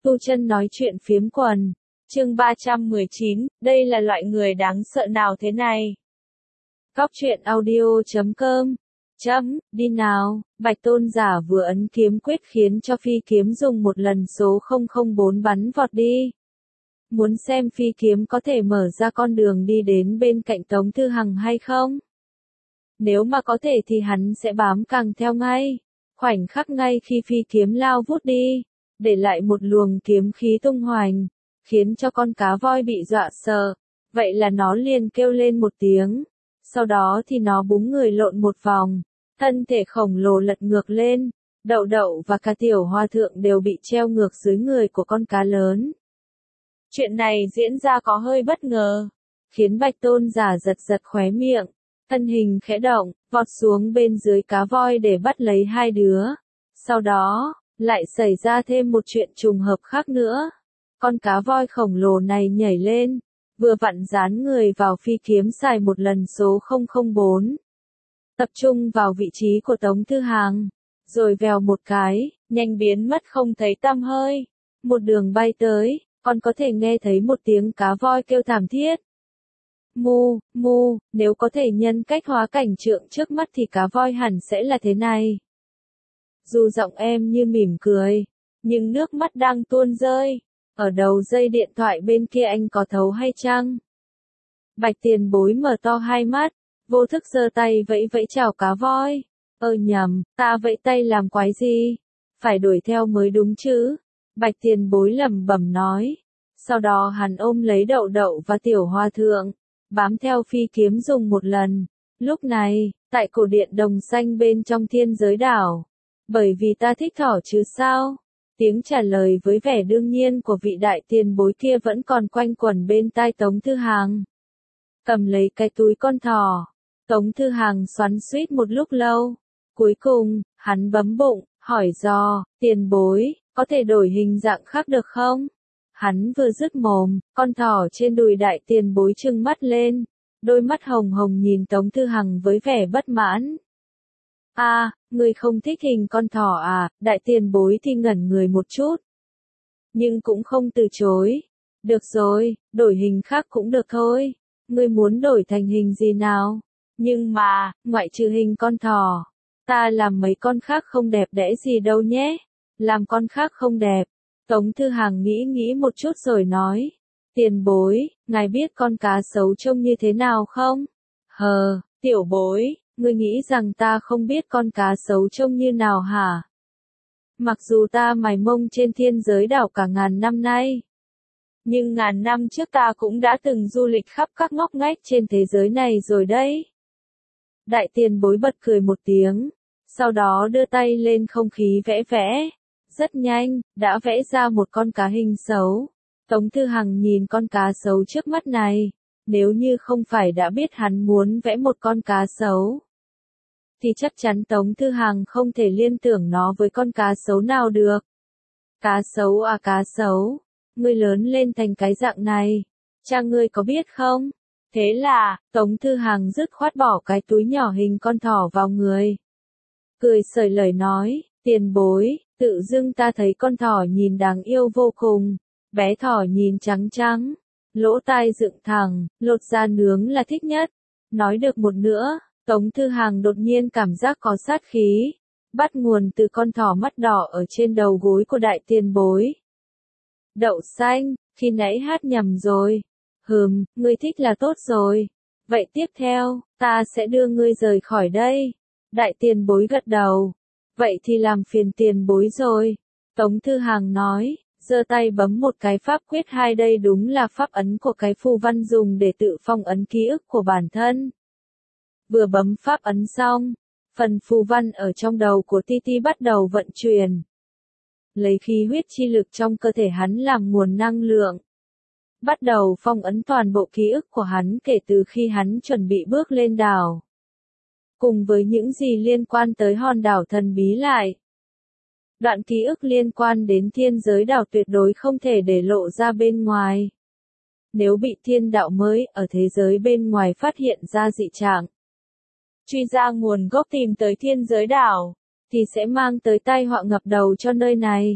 Tu Chân nói chuyện phiếm quần. Chương 319, đây là loại người đáng sợ nào thế này? Góc truyện audio.com. Đi nào, Bạch Tôn giả vừa ấn kiếm quyết khiến cho phi kiếm dùng một lần số 004 bắn vọt đi. Muốn xem phi kiếm có thể mở ra con đường đi đến bên cạnh Tống Thư Hằng hay không? Nếu mà có thể thì hắn sẽ bám càng theo ngay. Khoảnh khắc ngay khi phi kiếm lao vút đi, để lại một luồng kiếm khí tung hoành, khiến cho con cá voi bị dọa sợ. Vậy là nó liền kêu lên một tiếng. Sau đó thì nó búng người lộn một vòng, thân thể khổng lồ lật ngược lên, Đậu Đậu và cả Tiểu Hòa Thượng đều bị treo ngược dưới người của con cá lớn. Chuyện này diễn ra có hơi bất ngờ, khiến Bạch Tôn giả giật giật khóe miệng, thân hình khẽ động, vọt xuống bên dưới cá voi để bắt lấy hai đứa. Sau đó, lại xảy ra thêm một chuyện trùng hợp khác nữa. Con cá voi khổng lồ này nhảy lên, vừa vặn dán người vào phi kiếm xài một lần số 004. Tập trung vào vị trí của Tống Thư Hằng, rồi vèo một cái, nhanh biến mất không thấy tăm hơi. Một đường bay tới, còn có thể nghe thấy một tiếng cá voi kêu thảm thiết. Mu, mu, nếu có thể nhân cách hóa cảnh trượng trước mắt thì cá voi hẳn sẽ là thế này. Dù giọng em như mỉm cười, nhưng nước mắt đang tuôn rơi. Ở đầu dây điện thoại bên kia anh có thấu hay chăng? Bạch Tiền Bối mở to hai mắt, vô thức giơ tay vẫy vẫy chào cá voi. Nhầm, ta vẫy tay làm quái gì? Phải đuổi theo mới đúng chứ? Bạch Tiền Bối lẩm bẩm nói. Sau đó hắn ôm lấy Đậu Đậu và Tiểu Hòa Thượng, bám theo phi kiếm dùng một lần. Lúc này, tại cổ điện đồng xanh bên trong thiên giới đảo. Bởi vì ta thích thỏ chứ sao? Tiếng trả lời với vẻ đương nhiên của vị đại tiền bối kia vẫn còn quanh quẩn bên tai Tống Thư Hằng. Cầm lấy cái túi con thỏ, Tống Thư Hằng xoắn xuýt một lúc lâu. Cuối cùng, hắn bấm bụng, hỏi dò, tiền bối, có thể đổi hình dạng khác được không? Hắn vừa dứt mồm, con thỏ trên đùi đại tiền bối trừng mắt lên, đôi mắt hồng hồng nhìn Tống Thư Hằng với vẻ bất mãn. Ngươi không thích hình con thỏ à? Đại tiền bối thì ngẩn người một chút, nhưng cũng không từ chối. Được rồi, đổi hình khác cũng được thôi. Ngươi muốn đổi thành hình gì nào? Nhưng mà, ngoại trừ hình con thỏ, ta làm mấy con khác không đẹp đẽ gì đâu nhé. Làm con khác không đẹp. Tống Thư Hằng nghĩ một chút rồi nói. Tiền bối, ngài biết con cá sấu trông như thế nào không? Tiểu bối, ngươi nghĩ rằng ta không biết con cá sấu trông như nào hả? Mặc dù ta mài mông trên thiên giới đảo cả ngàn năm nay, nhưng ngàn năm trước ta cũng đã từng du lịch khắp các ngóc ngách trên thế giới này rồi đấy. Đại tiền bối bật cười một tiếng, sau đó đưa tay lên không khí vẽ vẽ. Rất nhanh, đã vẽ ra một con cá hình sấu. Tống Thư Hằng nhìn con cá sấu trước mắt này, nếu như không phải đã biết hắn muốn vẽ một con cá sấu, thì chắc chắn Tống Thư Hằng không thể liên tưởng nó với con cá sấu nào được. Cá sấu à, cá sấu, ngươi lớn lên thành cái dạng này, cha ngươi có biết không? Thế là, Tống Thư Hằng dứt khoát bỏ cái túi nhỏ hình con thỏ vào người. Cười sởi lời nói, tiền bối, tự dưng ta thấy con thỏ nhìn đáng yêu vô cùng, bé thỏ nhìn trắng trắng, lỗ tai dựng thẳng, lột ra nướng là thích nhất. Nói được một nữa, Tống Thư Hằng đột nhiên cảm giác có sát khí, bắt nguồn từ con thỏ mắt đỏ ở trên đầu gối của đại tiền bối. Đậu xanh, khi nãy hát nhầm rồi. Ngươi thích là tốt rồi. Vậy tiếp theo, ta sẽ đưa ngươi rời khỏi đây. Đại tiền bối gật đầu. Vậy thì làm phiền tiền bối rồi. Tống Thư Hằng nói, giơ tay bấm một cái pháp quyết hai, đây đúng là pháp ấn của cái phù văn dùng để tự phong ấn ký ức của bản thân. Vừa bấm pháp ấn xong, phần phù văn ở trong đầu của Titi bắt đầu vận chuyển. Lấy khí huyết chi lực trong cơ thể hắn làm nguồn năng lượng. Bắt đầu phong ấn toàn bộ ký ức của hắn kể từ khi hắn chuẩn bị bước lên đảo. Cùng với những gì liên quan tới hòn đảo thần bí lại. Đoạn ký ức liên quan đến thiên giới đảo tuyệt đối không thể để lộ ra bên ngoài. Nếu bị thiên đạo mới ở thế giới bên ngoài phát hiện ra dị trạng, truy ra nguồn gốc tìm tới thiên giới đảo, thì sẽ mang tới tai họa ngập đầu cho nơi này.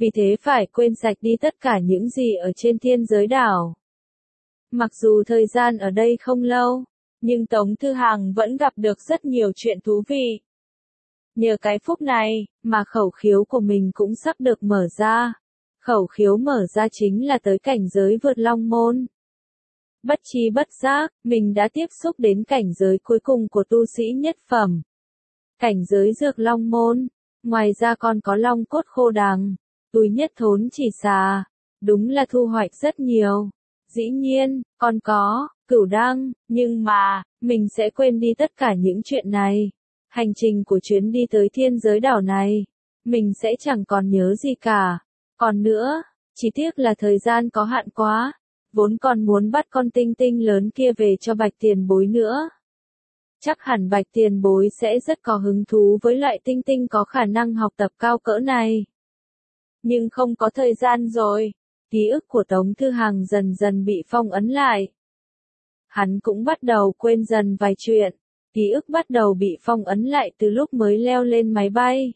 vì thế phải quên sạch đi tất cả những gì ở trên thiên giới đảo. Mặc dù thời gian ở đây không lâu, nhưng Tống Thư Hằng vẫn gặp được rất nhiều chuyện thú vị. Nhờ cái phúc này, mà khẩu khiếu của mình cũng sắp được mở ra. Khẩu khiếu mở ra chính là tới cảnh giới vượt long môn. Bất tri bất giác, mình đã tiếp xúc đến cảnh giới cuối cùng của tu sĩ nhất phẩm. Cảnh giới dược long môn, ngoài ra còn có long cốt khô đằng, túi nhất thốn chỉ xà, đúng là thu hoạch rất nhiều. Dĩ nhiên, còn có, cửu đăng, nhưng mà, mình sẽ quên đi tất cả những chuyện này. Hành trình của chuyến đi tới thiên giới đảo này, mình sẽ chẳng còn nhớ gì cả. Còn nữa, chỉ tiếc là thời gian có hạn quá, vốn còn muốn bắt con tinh tinh lớn kia về cho Bạch Tiền Bối nữa. Chắc hẳn Bạch Tiền Bối sẽ rất có hứng thú với loại tinh tinh có khả năng học tập cao cỡ này. Nhưng không có thời gian rồi, ký ức của Tống Thư Hằng dần dần bị phong ấn lại. Hắn cũng bắt đầu quên dần vài chuyện, ký ức bắt đầu bị phong ấn lại từ lúc mới leo lên máy bay.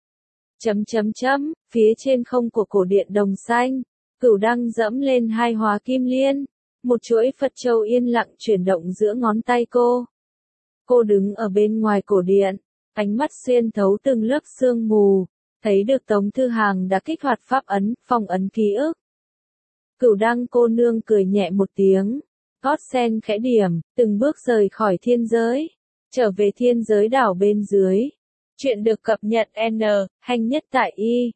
Phía trên không của cổ điện đồng xanh, Cửu Đăng dẫm lên hai hóa kim liên, một chuỗi Phật châu yên lặng chuyển động giữa ngón tay cô. Cô đứng ở bên ngoài cổ điện, ánh mắt xuyên thấu từng lớp sương mù, thấy được Tống Thư Hằng đã kích hoạt pháp ấn, phong ấn ký ức. Cửu Đăng cô nương cười nhẹ một tiếng, gót sen khẽ điểm, từng bước rời khỏi thiên giới, trở về thiên giới đảo bên dưới. Chuyện được cập nhật nhanh nhất tại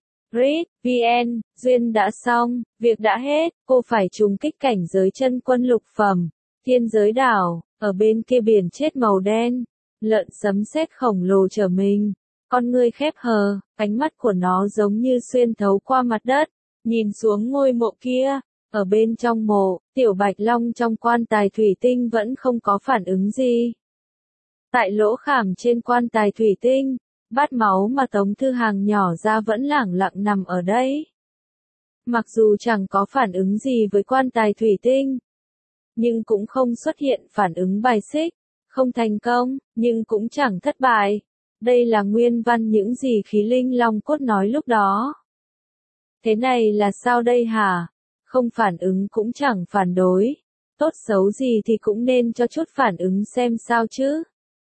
vn, duyên đã xong, việc đã hết, cô phải trùng kích cảnh giới chân quân lục phẩm, thiên giới đảo, ở bên kia biển chết màu đen, lợn sấm sét khổng lồ chở mình, con ngươi khép hờ, ánh mắt của nó giống như xuyên thấu qua mặt đất, nhìn xuống ngôi mộ kia, ở bên trong mộ, tiểu bạch long trong quan tài thủy tinh vẫn không có phản ứng gì. Tại lỗ khảm trên quan tài thủy tinh, bát máu mà Tống Thư Hằng nhỏ ra vẫn lẳng lặng nằm ở đấy. Mặc dù chẳng có phản ứng gì với quan tài thủy tinh, nhưng cũng không xuất hiện phản ứng bài xích, không thành công, nhưng cũng chẳng thất bại. Đây là nguyên văn những gì khí linh long cốt nói lúc đó. Thế này là sao đây hả? Không phản ứng cũng chẳng phản đối. Tốt xấu gì thì cũng nên cho chút phản ứng xem sao chứ.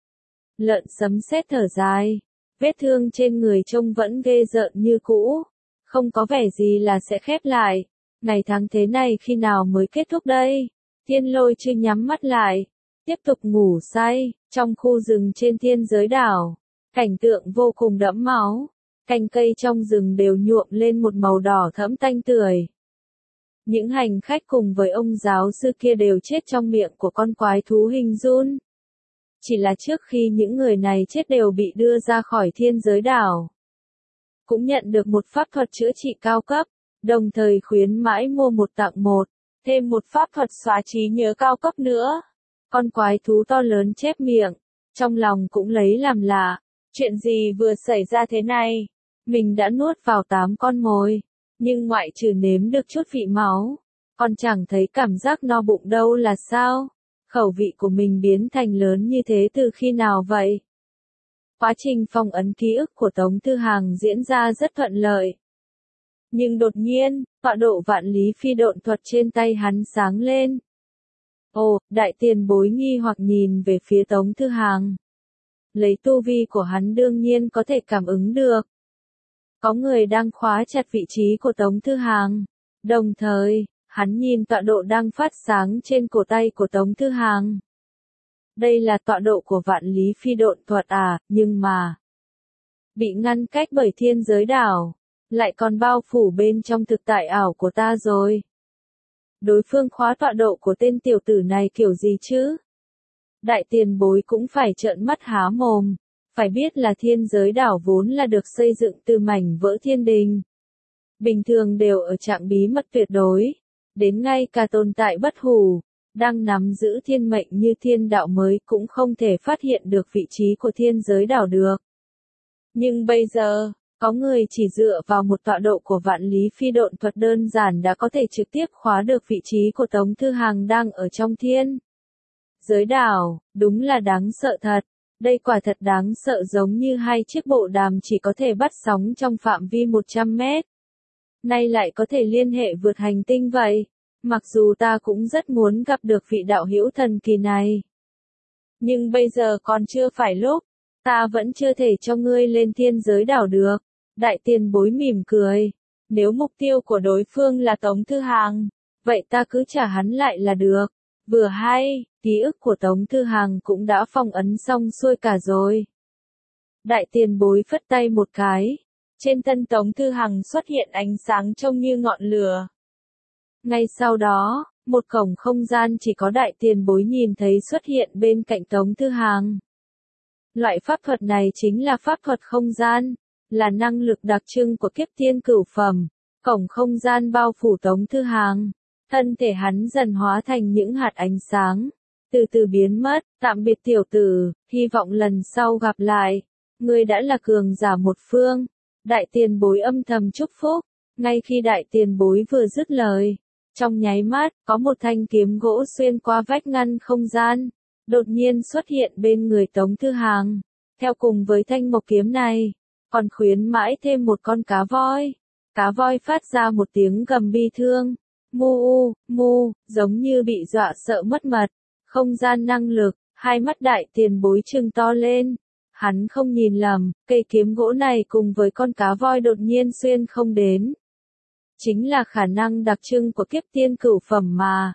Lợn sấm sét thở dài. Vết thương trên người trông vẫn ghê rợn như cũ. Không có vẻ gì là sẽ khép lại. Ngày tháng thế này khi nào mới kết thúc đây? Thiên Lôi chưa nhắm mắt lại. Tiếp tục ngủ say. Trong khu rừng trên thiên giới đảo. Cảnh tượng vô cùng đẫm máu. Cành cây trong rừng đều nhuộm lên một màu đỏ thẫm tanh tưởi. Những hành khách cùng với ông giáo sư kia đều chết trong miệng của con quái thú hình giun. Chỉ là trước khi những người này chết đều bị đưa ra khỏi thiên giới đảo. Cũng nhận được một pháp thuật chữa trị cao cấp, đồng thời khuyến mãi mua một tặng một, thêm một pháp thuật xóa trí nhớ cao cấp nữa. Con quái thú to lớn chép miệng, trong lòng cũng lấy làm lạ, chuyện gì vừa xảy ra thế này? Mình đã nuốt vào 8 con mồi, nhưng ngoại trừ nếm được chút vị máu, còn chẳng thấy cảm giác no bụng đâu là sao? Khẩu vị của mình biến thành lớn như thế từ khi nào vậy? Quá trình phong ấn ký ức của Tống Thư Hằng diễn ra rất thuận lợi. Nhưng đột nhiên, tọa độ vạn lý phi độn thuật trên tay hắn sáng lên. Ồ, đại tiền bối nghi hoặc nhìn về phía Tống Thư Hằng. Lấy tu vi của hắn đương nhiên có thể cảm ứng được. Có người đang khóa chặt vị trí của Tống Thư Hằng. Đồng thời, hắn nhìn tọa độ đang phát sáng trên cổ tay của Tống Thư Hằng. Đây là tọa độ của vạn lý phi độn thuật à, nhưng mà bị ngăn cách bởi thiên giới đảo, lại còn bao phủ bên trong thực tại ảo của ta rồi. Đối phương khóa tọa độ của tên tiểu tử này kiểu gì chứ? Đại tiền bối cũng phải trợn mắt há mồm. Phải biết là thiên giới đảo vốn là được xây dựng từ mảnh vỡ thiên đình. Bình thường đều ở trạng bí mật tuyệt đối. Đến ngay cả tồn tại bất hủ, đang nắm giữ thiên mệnh như thiên đạo mới cũng không thể phát hiện được vị trí của thiên giới đảo được. Nhưng bây giờ, có người chỉ dựa vào một tọa độ của vạn lý phi độn thuật đơn giản đã có thể trực tiếp khóa được vị trí của Tống Thư Hằng đang ở trong thiên giới đảo, đúng là đáng sợ thật. Đây quả thật đáng sợ, giống như hai chiếc bộ đàm chỉ có thể bắt sóng trong phạm vi 100 mét. nay lại có thể liên hệ vượt hành tinh vậy. Mặc dù ta cũng rất muốn gặp được vị đạo hữu thần kỳ này. Nhưng bây giờ còn chưa phải lúc, ta vẫn chưa thể cho ngươi lên thiên giới đảo được. Đại tiền bối mỉm cười. Nếu mục tiêu của đối phương là Tống Thư Hàng, vậy ta cứ trả hắn lại là được. Vừa hay, ký ức của Tống Thư Hàng cũng đã phong ấn xong xuôi cả rồi. Đại tiền bối phất tay một cái. Trên thân Tống Thư Hằng xuất hiện ánh sáng trông như ngọn lửa. Ngay sau đó, một cổng không gian chỉ có đại tiền bối nhìn thấy xuất hiện bên cạnh Tống Thư Hằng. Loại pháp thuật này chính là pháp thuật không gian, là năng lực đặc trưng của kiếp tiên cửu phẩm. Cổng không gian bao phủ Tống Thư Hằng, thân thể hắn dần hóa thành những hạt ánh sáng, từ từ biến mất. Tạm biệt tiểu tử, hy vọng lần sau gặp lại. Ngươi đã là cường giả một phương. Đại tiền bối âm thầm chúc phúc. Ngay khi đại tiền bối vừa dứt lời, trong nháy mắt, có một thanh kiếm gỗ xuyên qua vách ngăn không gian, đột nhiên xuất hiện bên người Tống Thư Hàng. Theo cùng với thanh mộc kiếm này, còn khuyến mãi thêm một con cá voi. Cá voi phát ra một tiếng gầm bi thương. Mu, mu, giống như bị dọa sợ mất mật. Không gian năng lực, hai mắt đại tiền bối trừng to lên. Hắn không nhìn lầm, cây kiếm gỗ này cùng với con cá voi đột nhiên xuyên không đến. Chính là khả năng đặc trưng của kiếp tiên cửu phẩm mà.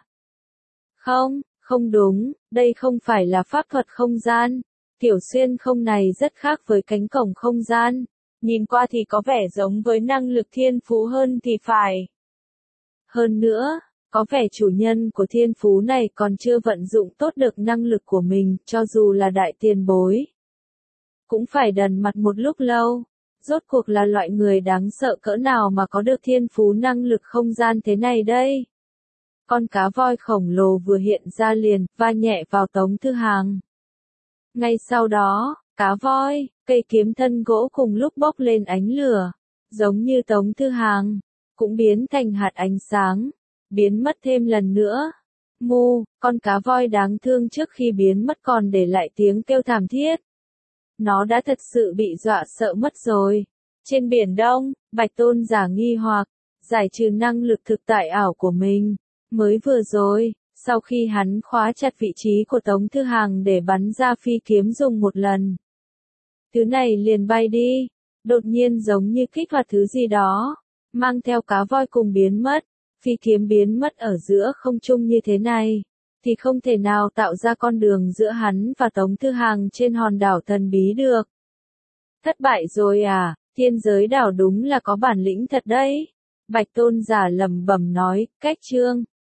Không đúng, đây không phải là pháp thuật không gian. Kiểu xuyên không này rất khác với cánh cổng không gian. Nhìn qua thì có vẻ giống với năng lực thiên phú hơn thì phải. Hơn nữa, có vẻ chủ nhân của thiên phú này còn chưa vận dụng tốt được năng lực của mình, cho dù là đại tiền bối. Cũng phải đần mặt một lúc lâu. Rốt cuộc là loại người đáng sợ cỡ nào mà có được thiên phú năng lực không gian thế này đây? Con cá voi khổng lồ vừa hiện ra liền, va nhẹ vào Tống Thư Hàng. Ngay sau đó, cá voi, cây kiếm thân gỗ cùng lúc bốc lên ánh lửa. Giống như Tống Thư Hàng, cũng biến thành hạt ánh sáng, biến mất thêm lần nữa. Mu, con cá voi đáng thương trước khi biến mất còn để lại tiếng kêu thảm thiết. Nó đã thật sự bị dọa sợ mất rồi. Trên biển Đông, Bạch Tôn giả nghi hoặc, giải trừ năng lực thực tại ảo của mình. Mới vừa rồi, sau khi hắn khóa chặt vị trí của Tống Thư Hàng để bắn ra phi kiếm dùng một lần. Thứ này liền bay đi, đột nhiên giống như kích hoạt thứ gì đó, mang theo cá voi cùng biến mất. Phi kiếm biến mất ở giữa không trung như thế này, thì không thể nào tạo ra con đường giữa hắn và Tống Thư Hàng trên hòn đảo thần bí được. Thất bại rồi à, thiên giới đảo đúng là có bản lĩnh thật đấy. Bạch Tôn giả lẩm bẩm nói, cách chương.